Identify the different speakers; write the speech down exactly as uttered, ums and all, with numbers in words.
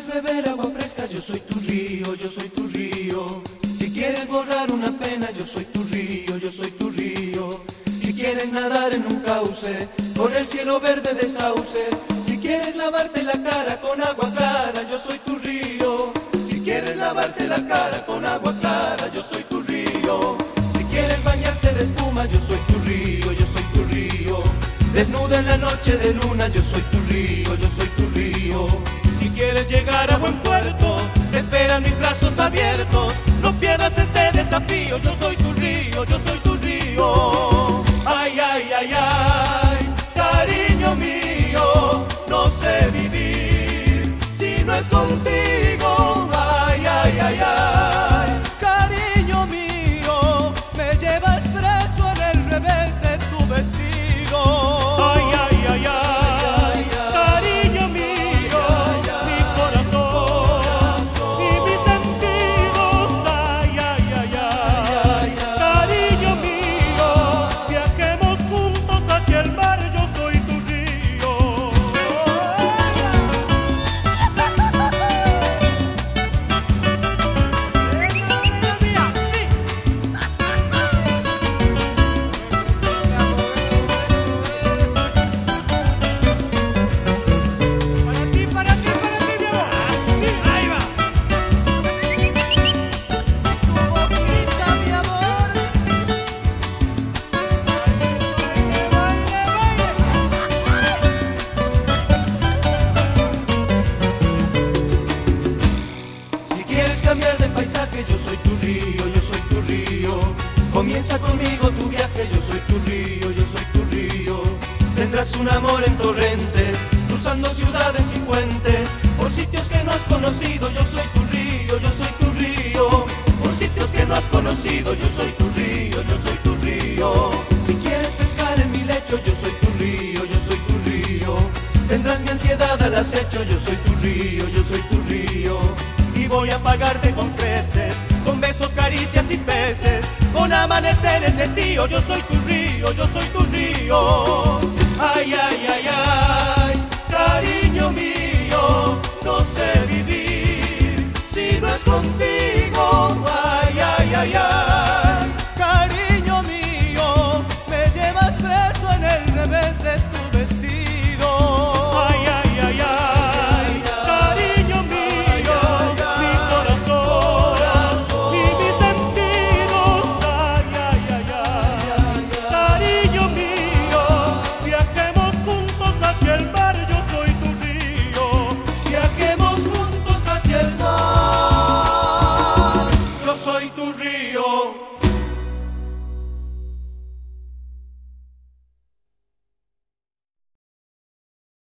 Speaker 1: quieres beber agua fresca, yo soy tu río, yo soy tu río. Si quieres borrar una pena, yo soy tu río, yo soy tu río. Si quieres nadar en un cauce, con el cielo verde de sauce. Si quieres lavarte la cara con agua clara, yo soy tu río. Si quieres lavarte la cara con agua clara, yo soy tu río. Si quieres bañarte de espuma, yo soy tu río, yo soy tu río. Desnuda en la noche de luna, yo soy tu río, yo soy tu río.
Speaker 2: Si quieres llegar a buen puerto, te esperan mis brazos abiertos. No pierdas este desafío, yo soy tu río, yo soy tu río. Ay, ay, ay, ay, cariño mío, no sé vivir si no es contigo. Ay, ay, ay, ay, cariño mío, me llevas preso en el revés de tu vestido. Ay, ay, ay, ay, cariño mío, mi corazón y mis sentidos. Ay, ay, ay, ay, cariño mío, viajemos juntos hacia el mar, yo soy tu río. Para ti, para ti, para ti, mi amor. Así, ahí va.
Speaker 3: Tu boquita, mi amor.
Speaker 2: Baile,
Speaker 1: Si quieres cambiar de paisaje, yo soy tu río, yo soy tu río. Comienza conmigo tu viaje, yo soy tu río, yo soy tu río. Tendrás un amor en torrentes, cruzando ciudades y puentes, por sitios que no has conocido, yo soy tu río, yo soy tu río. Por sitios que no has conocido, yo soy tu río, yo soy tu río. Si quieres pescar en mi lecho, yo soy tu río, yo soy tu río. Tendrás mi ansiedad al acecho, yo soy tu río, yo soy tu río.
Speaker 2: y voy a pagarte con creces, con besos, caricias y peces, con amaneceres de tío. Yo soy tu río, yo soy tu río. Ay, ay, ay,